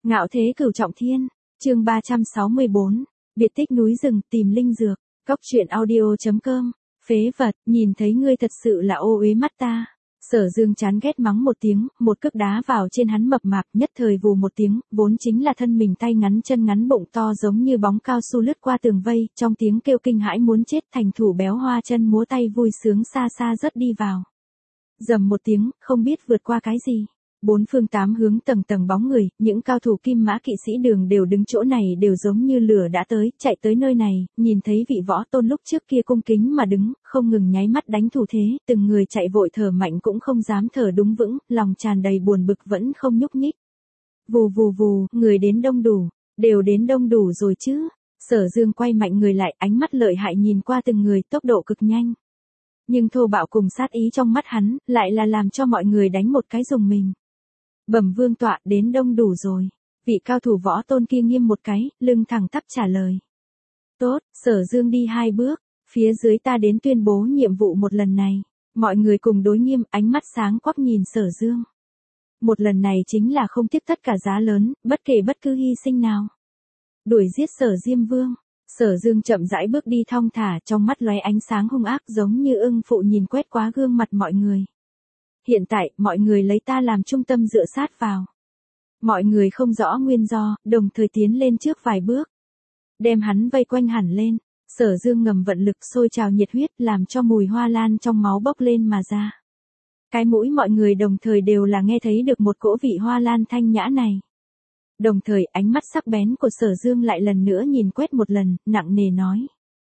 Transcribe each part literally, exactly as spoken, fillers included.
Ngạo thế cửu trọng thiên, chương ba trăm sáu mươi bốn, biệt tích núi rừng tìm linh dược, cóc truyện audio chấm com, phế vật, nhìn thấy ngươi thật sự là ô uế mắt ta. Sở Dương chán ghét mắng một tiếng, một cước đá vào trên hắn mập mạp, nhất thời vù một tiếng, vốn chính là thân mình tay ngắn chân ngắn bụng to giống như bóng cao su lướt qua tường vây, trong tiếng kêu kinh hãi muốn chết thành thủ béo hoa chân múa tay vui sướng xa xa rớt đi vào. Rầm một tiếng, không biết vượt qua cái gì. Bốn phương tám hướng tầng tầng bóng người, những cao thủ kim mã kỵ sĩ đường đều đứng chỗ này đều giống như lửa đã tới, chạy tới nơi này, nhìn thấy vị võ tôn lúc trước kia cung kính mà đứng, không ngừng nháy mắt đánh thủ thế, từng người chạy vội thở mạnh cũng không dám thở đúng vững, lòng tràn đầy buồn bực vẫn không nhúc nhích. Vù vù vù, người đến đông đủ, đều đến đông đủ rồi chứ. Sở Dương quay mạnh người lại, ánh mắt lợi hại nhìn qua từng người, tốc độ cực nhanh. Nhưng thô bạo cùng sát ý trong mắt hắn, lại là làm cho mọi người đánh một cái rùng mình. Bẩm vương tọa, đến đông đủ rồi. Vị cao thủ võ tôn kia nghiêm một cái, lưng thẳng tắp trả lời. Tốt, Sở Dương đi hai bước, phía dưới ta đến tuyên bố nhiệm vụ một lần này. Mọi người cùng đối nghiêm, ánh mắt sáng quắc nhìn Sở Dương. Một lần này chính là không tiếc tất cả giá lớn, bất kể bất cứ hy sinh nào. Đuổi giết Sở Diêm Vương. Sở Dương chậm rãi bước đi thong thả, trong mắt lóe ánh sáng hung ác giống như ưng phụ nhìn quét qua gương mặt mọi người. Hiện tại, mọi người lấy ta làm trung tâm dựa sát vào. Mọi người không rõ nguyên do, đồng thời tiến lên trước vài bước. Đem hắn vây quanh hẳn lên. Sở Dương ngầm vận lực sôi trào nhiệt huyết làm cho mùi hoa lan trong máu bốc lên mà ra. Cái mũi mọi người đồng thời đều là nghe thấy được một cỗ vị hoa lan thanh nhã này. Đồng thời ánh mắt sắc bén của Sở Dương lại lần nữa nhìn quét một lần, nặng nề nói.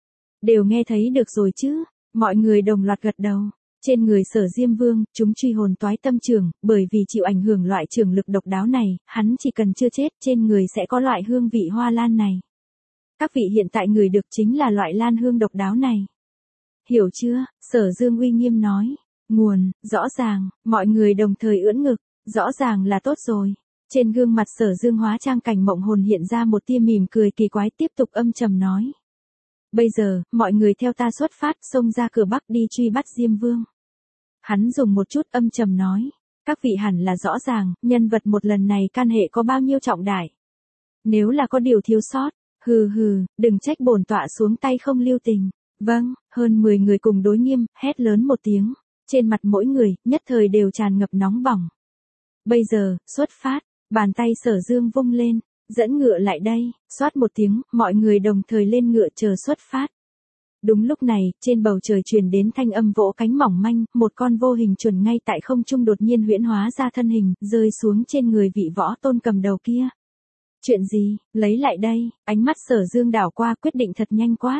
Đều nghe thấy được rồi chứ, mọi người đồng loạt gật đầu. Trên người Sở Diêm Vương, chúng truy hồn toái tâm trường, bởi vì chịu ảnh hưởng loại trường lực độc đáo này, hắn chỉ cần chưa chết trên người sẽ có loại hương vị hoa lan này. Các vị hiện tại người được chính là loại lan hương độc đáo này. Hiểu chưa? Sở Dương uy nghiêm nói. Nguồn, rõ ràng, mọi người đồng thời ưỡn ngực, rõ ràng là tốt rồi. Trên gương mặt Sở Dương hóa trang cảnh mộng hồn hiện ra một tia mỉm cười kỳ quái tiếp tục âm trầm nói. Bây giờ, mọi người theo ta xuất phát xông ra cửa Bắc đi truy bắt Diêm Vương. Hắn dùng một chút âm trầm nói. Các vị hẳn là rõ ràng, nhân vật một lần này can hệ có bao nhiêu trọng đại. Nếu là có điều thiếu sót, hừ hừ, đừng trách bổn tọa xuống tay không lưu tình. Vâng, hơn mười người cùng đối nghiêm, hét lớn một tiếng. Trên mặt mỗi người, nhất thời đều tràn ngập nóng bỏng. Bây giờ, xuất phát. Bàn tay Sở Dương vung lên, dẫn ngựa lại đây, xoát một tiếng, mọi người đồng thời lên ngựa chờ xuất phát. Đúng lúc này, trên bầu trời truyền đến thanh âm vỗ cánh mỏng manh, một con vô hình chuẩn ngay tại không trung đột nhiên huyễn hóa ra thân hình, rơi xuống trên người vị võ tôn cầm đầu kia. Chuyện gì, lấy lại đây, ánh mắt Sở Dương đảo qua quyết định thật nhanh quát.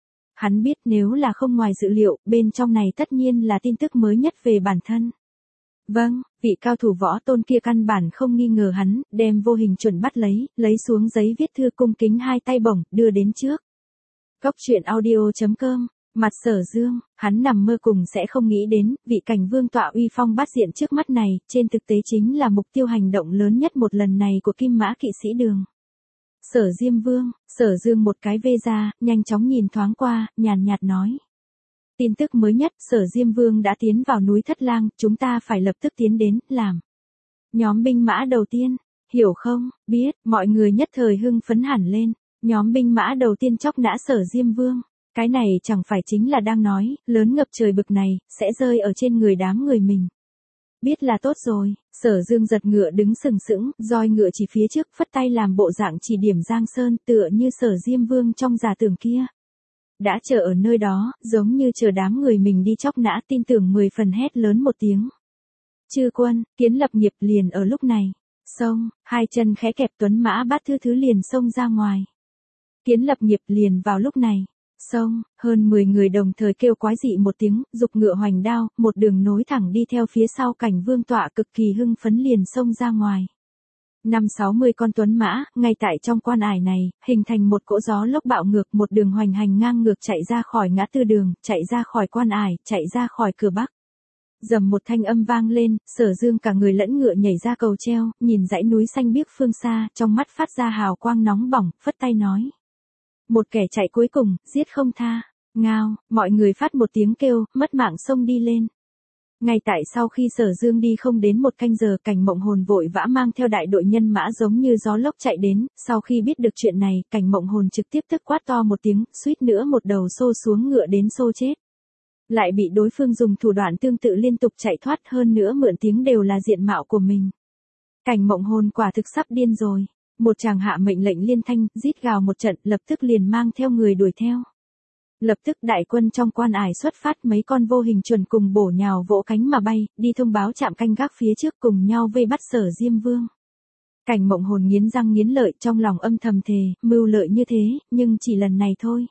Hắn biết nếu là không ngoài dự liệu, bên trong này tất nhiên là tin tức mới nhất về bản thân. Vâng, vị cao thủ võ tôn kia căn bản không nghi ngờ hắn, đem vô hình chuẩn bắt lấy, lấy xuống giấy viết thư cung kính hai tay bổng, đưa đến trước. Cóc truyện audio chấm com, mặt Sở Dương, hắn nằm mơ cùng sẽ không nghĩ đến, vị cảnh vương tọa uy phong bát diện trước mắt này, trên thực tế chính là mục tiêu hành động lớn nhất một lần này của kim mã kỵ sĩ đường. Sở Diêm Vương, Sở Dương một cái vê ra, nhanh chóng nhìn thoáng qua, nhàn nhạt nói. Tin tức mới nhất, Sở Diêm Vương đã tiến vào núi Thất Lang, chúng ta phải lập tức tiến đến, làm. Nhóm binh mã đầu tiên, hiểu không, biết, mọi người nhất thời hưng phấn hẳn lên, nhóm binh mã đầu tiên chóc nã Sở Diêm Vương. Cái này chẳng phải chính là đang nói, lớn ngập trời bực này, sẽ rơi ở trên người đám người mình. Biết là tốt rồi, Sở Dương giật ngựa đứng sừng sững, roi ngựa chỉ phía trước, phất tay làm bộ dạng chỉ điểm Giang Sơn tựa như Sở Diêm Vương trong giả tưởng kia. Đã chờ ở nơi đó, giống như chờ đám người mình đi chóc nã tin tưởng mười phần hét lớn một tiếng. Chư quân, Kiến Lập Nghiệp liền ở lúc này. Xông, hai chân khẽ kẹp tuấn mã bát thư thứ liền xông ra ngoài. Kiến Lập Nghiệp liền vào lúc này. Xông, hơn mười người đồng thời kêu quái dị một tiếng, dục ngựa hoành đao, một đường nối thẳng đi theo phía sau cảnh vương tọa cực kỳ hưng phấn liền xông ra ngoài. Năm sáu mươi con tuấn mã, ngay tại trong quan ải này, hình thành một cỗ gió lốc bạo ngược một đường hoành hành ngang ngược chạy ra khỏi ngã tư đường, chạy ra khỏi quan ải, chạy ra khỏi cửa Bắc. Dầm một thanh âm vang lên, Sở Dương cả người lẫn ngựa nhảy ra cầu treo, nhìn dãy núi xanh biếc phương xa, trong mắt phát ra hào quang nóng bỏng, phất tay nói. Một kẻ chạy cuối cùng, giết không tha. Ngao, mọi người phát một tiếng kêu, mất mạng xông đi lên. Ngay tại sau khi Sở Dương đi không đến một canh giờ, Cảnh Mộng Hồn vội vã mang theo đại đội nhân mã giống như gió lốc chạy đến, sau khi biết được chuyện này, Cảnh Mộng Hồn trực tiếp tức quát to một tiếng, suýt nữa một đầu xô xuống ngựa đến xô chết. Lại bị đối phương dùng thủ đoạn tương tự liên tục chạy thoát, hơn nữa mượn tiếng đều là diện mạo của mình. Cảnh Mộng Hồn quả thực sắp điên rồi, một chàng hạ mệnh lệnh liên thanh, rít gào một trận, lập tức liền mang theo người đuổi theo. Lập tức đại quân trong quan ải xuất phát, mấy con vô hình chuẩn cùng bổ nhào vỗ cánh mà bay, đi thông báo trạm canh gác phía trước cùng nhau vây bắt Sở Diêm Vương. Cảnh Mộng Hồn nghiến răng nghiến lợi, trong lòng âm thầm thề, mưu lợi như thế, nhưng chỉ lần này thôi.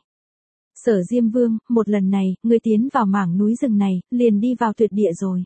Sở Diêm Vương, một lần này, ngươi tiến vào mảng núi rừng này, liền đi vào tuyệt địa rồi.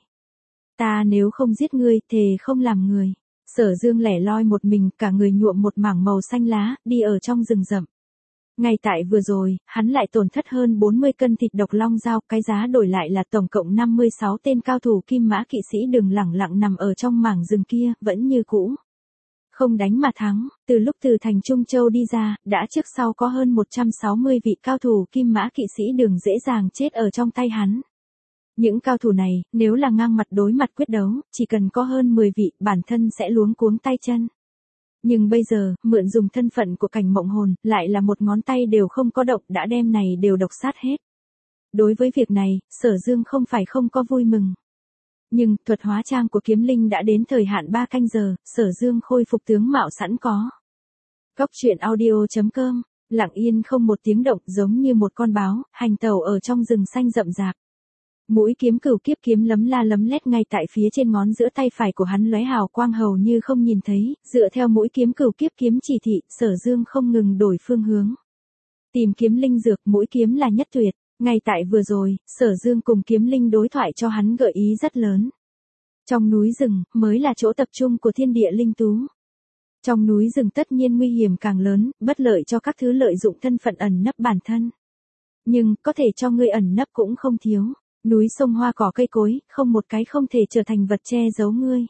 Ta nếu không giết ngươi, thề không làm người. Sở Dương lẻ loi một mình, cả người nhuộm một mảng màu xanh lá, đi ở trong rừng rậm. Ngay tại vừa rồi, hắn lại tổn thất hơn bốn mươi cân thịt độc long dao, cái giá đổi lại là tổng cộng năm mươi sáu tên cao thủ kim mã kỵ sĩ đường lẳng lặng nằm ở trong mảng rừng kia, vẫn như cũ. Không đánh mà thắng, từ lúc từ thành Trung Châu đi ra, đã trước sau có hơn một trăm sáu mươi vị cao thủ kim mã kỵ sĩ đường dễ dàng chết ở trong tay hắn. Những cao thủ này, nếu là ngang mặt đối mặt quyết đấu, chỉ cần có hơn mười vị, bản thân sẽ luống cuống tay chân. Nhưng bây giờ, mượn dùng thân phận của Cảnh Mộng Hồn, lại là một ngón tay đều không có động, đã đem này đều độc sát hết. Đối với việc này, Sở Dương không phải không có vui mừng. Nhưng, thuật hóa trang của kiếm linh đã đến thời hạn ba canh giờ, Sở Dương khôi phục tướng mạo sẵn có. Góc truyện audio chấm com, lặng yên không một tiếng động, giống như một con báo, hành tẩu ở trong rừng xanh rậm rạp. Mũi kiếm cửu kiếp kiếm lấm la lấm lét ngay tại phía trên ngón giữa tay phải của hắn lóe hào quang hầu như không nhìn thấy, dựa theo mũi kiếm cửu kiếp kiếm chỉ thị, Sở Dương không ngừng đổi phương hướng. Tìm kiếm linh dược, mũi kiếm là nhất tuyệt, ngay tại vừa rồi, Sở Dương cùng kiếm linh đối thoại cho hắn gợi ý rất lớn. Trong núi rừng, mới là chỗ tập trung của thiên địa linh tú. Trong núi rừng tất nhiên nguy hiểm càng lớn, bất lợi cho các thứ lợi dụng thân phận ẩn nấp bản thân. Nhưng, có thể cho ngươi ẩn nấp cũng không thiếu. Núi sông hoa cỏ cây cối, không một cái không thể trở thành vật che giấu ngươi.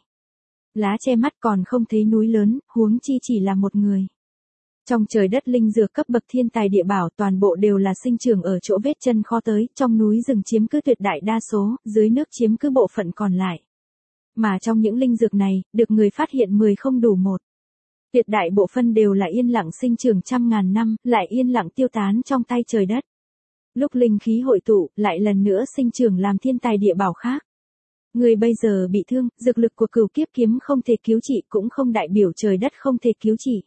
Lá che mắt còn không thấy núi lớn, huống chi chỉ là một người. Trong trời đất linh dược cấp bậc thiên tài địa bảo toàn bộ đều là sinh trưởng ở chỗ vết chân khó tới, trong núi rừng chiếm cứ tuyệt đại đa số, dưới nước chiếm cứ bộ phận còn lại. Mà trong những linh dược này, được người phát hiện mười không đủ một. Tuyệt đại bộ phân đều là yên lặng sinh trưởng trăm ngàn năm, lại yên lặng tiêu tán trong tay trời đất. Lúc linh khí hội tụ, lại lần nữa sinh trưởng làm thiên tài địa bảo khác. Người bây giờ bị thương, dược lực của cửu kiếp kiếm không thể cứu trị, cũng không đại biểu trời đất không thể cứu trị.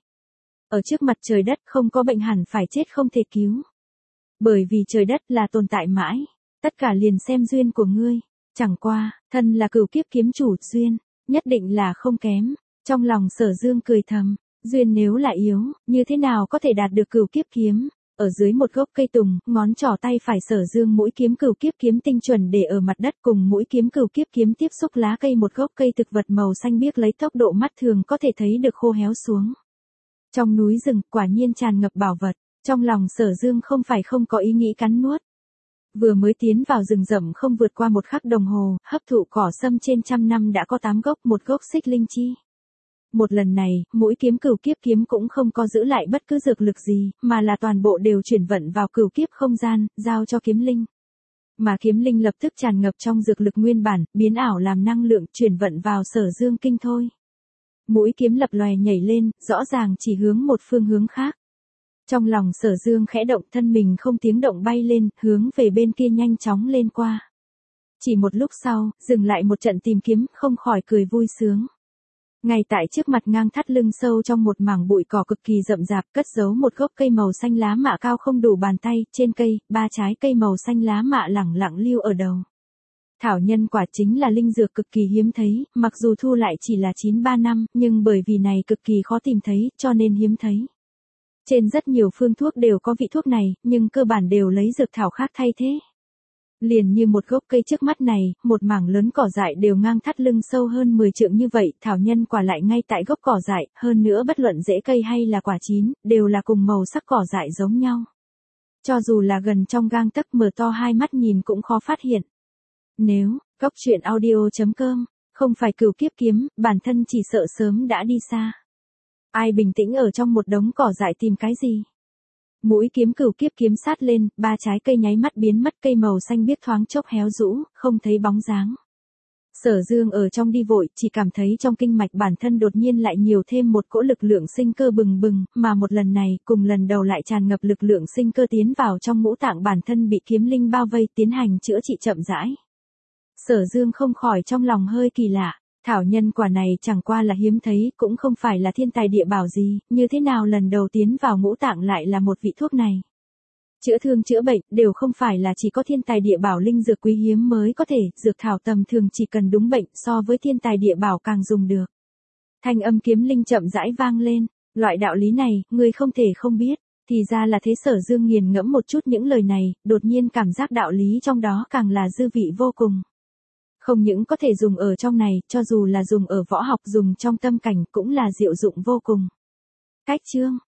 Ở trước mặt trời đất không có bệnh hẳn phải chết không thể cứu. Bởi vì trời đất là tồn tại mãi, tất cả liền xem duyên của ngươi. Chẳng qua, thân là cửu kiếp kiếm chủ, duyên, nhất định là không kém. Trong lòng Sở Dương cười thầm, duyên nếu là yếu, như thế nào có thể đạt được cửu kiếp kiếm. Ở dưới một gốc cây tùng, ngón trỏ tay phải Sở Dương mũi kiếm cửu kiếp kiếm tinh chuẩn để ở mặt đất cùng mũi kiếm cửu kiếp kiếm tiếp xúc lá cây một gốc cây thực vật màu xanh biếc lấy tốc độ mắt thường có thể thấy được khô héo xuống. Trong núi rừng, quả nhiên tràn ngập bảo vật, trong lòng Sở Dương không phải không có ý nghĩ cắn nuốt. Vừa mới tiến vào rừng rậm không vượt qua một khắc đồng hồ, hấp thụ cỏ sâm trên trăm năm đã có tám gốc, một gốc xích linh chi. Một lần này, mũi kiếm cửu kiếp kiếm cũng không có giữ lại bất cứ dược lực gì, mà là toàn bộ đều chuyển vận vào cửu kiếp không gian, giao cho kiếm linh. Mà kiếm linh lập tức tràn ngập trong dược lực nguyên bản, biến ảo làm năng lượng chuyển vận vào Sở Dương kinh thôi. Mũi kiếm lập lòe nhảy lên, rõ ràng chỉ hướng một phương hướng khác. Trong lòng Sở Dương khẽ động, thân mình không tiếng động bay lên, hướng về bên kia nhanh chóng lên qua. Chỉ một lúc sau, dừng lại một trận tìm kiếm, không khỏi cười vui sướng. Ngay tại trước mặt ngang thắt lưng sâu trong một mảng bụi cỏ cực kỳ rậm rạp, cất giấu một gốc cây màu xanh lá mạ cao không đủ bàn tay, trên cây, ba trái cây màu xanh lá mạ lẳng lặng lưu ở đầu. Thảo nhân quả chính là linh dược cực kỳ hiếm thấy, mặc dù thu lại chỉ là chín ba năm, nhưng bởi vì này cực kỳ khó tìm thấy, cho nên hiếm thấy. Trên rất nhiều phương thuốc đều có vị thuốc này, nhưng cơ bản đều lấy dược thảo khác thay thế. Liền như một gốc cây trước mắt này, một mảng lớn cỏ dại đều ngang thắt lưng sâu hơn mười trượng như vậy, thảo nhân quả lại ngay tại gốc cỏ dại, hơn nữa bất luận rễ cây hay là quả chín, đều là cùng màu sắc cỏ dại giống nhau. Cho dù là gần trong gang tấc mở to hai mắt nhìn cũng khó phát hiện. Nếu, góc truyện audio chấm com, không phải cửu kiếp kiếm, bản thân chỉ sợ sớm đã đi xa. Ai bình tĩnh ở trong một đống cỏ dại tìm cái gì? Mũi kiếm cửu kiếp kiếm sát lên, ba trái cây nháy mắt biến mất, cây màu xanh biếc thoáng chốc héo rũ, không thấy bóng dáng. Sở Dương ở trong đi vội, chỉ cảm thấy trong kinh mạch bản thân đột nhiên lại nhiều thêm một cỗ lực lượng sinh cơ bừng bừng, mà một lần này, cùng lần đầu lại tràn ngập lực lượng sinh cơ tiến vào trong ngũ tạng bản thân bị kiếm linh bao vây tiến hành chữa trị chậm rãi. Sở Dương không khỏi trong lòng hơi kỳ lạ, thảo nhân quả này chẳng qua là hiếm thấy, cũng không phải là thiên tài địa bảo gì, như thế nào lần đầu tiến vào ngũ tạng lại là một vị thuốc này. Chữa thương chữa bệnh đều không phải là chỉ có thiên tài địa bảo linh dược quý hiếm mới có thể, dược thảo tầm thường chỉ cần đúng bệnh so với thiên tài địa bảo càng dùng được. Thanh âm kiếm linh chậm rãi vang lên, loại đạo lý này, ngươi không thể không biết, thì ra là thế. Sở Dương nghiền ngẫm một chút những lời này, đột nhiên cảm giác đạo lý trong đó càng là dư vị vô cùng. Không những có thể dùng ở trong này, cho dù là dùng ở võ học dùng trong tâm cảnh cũng là diệu dụng vô cùng. Cách chương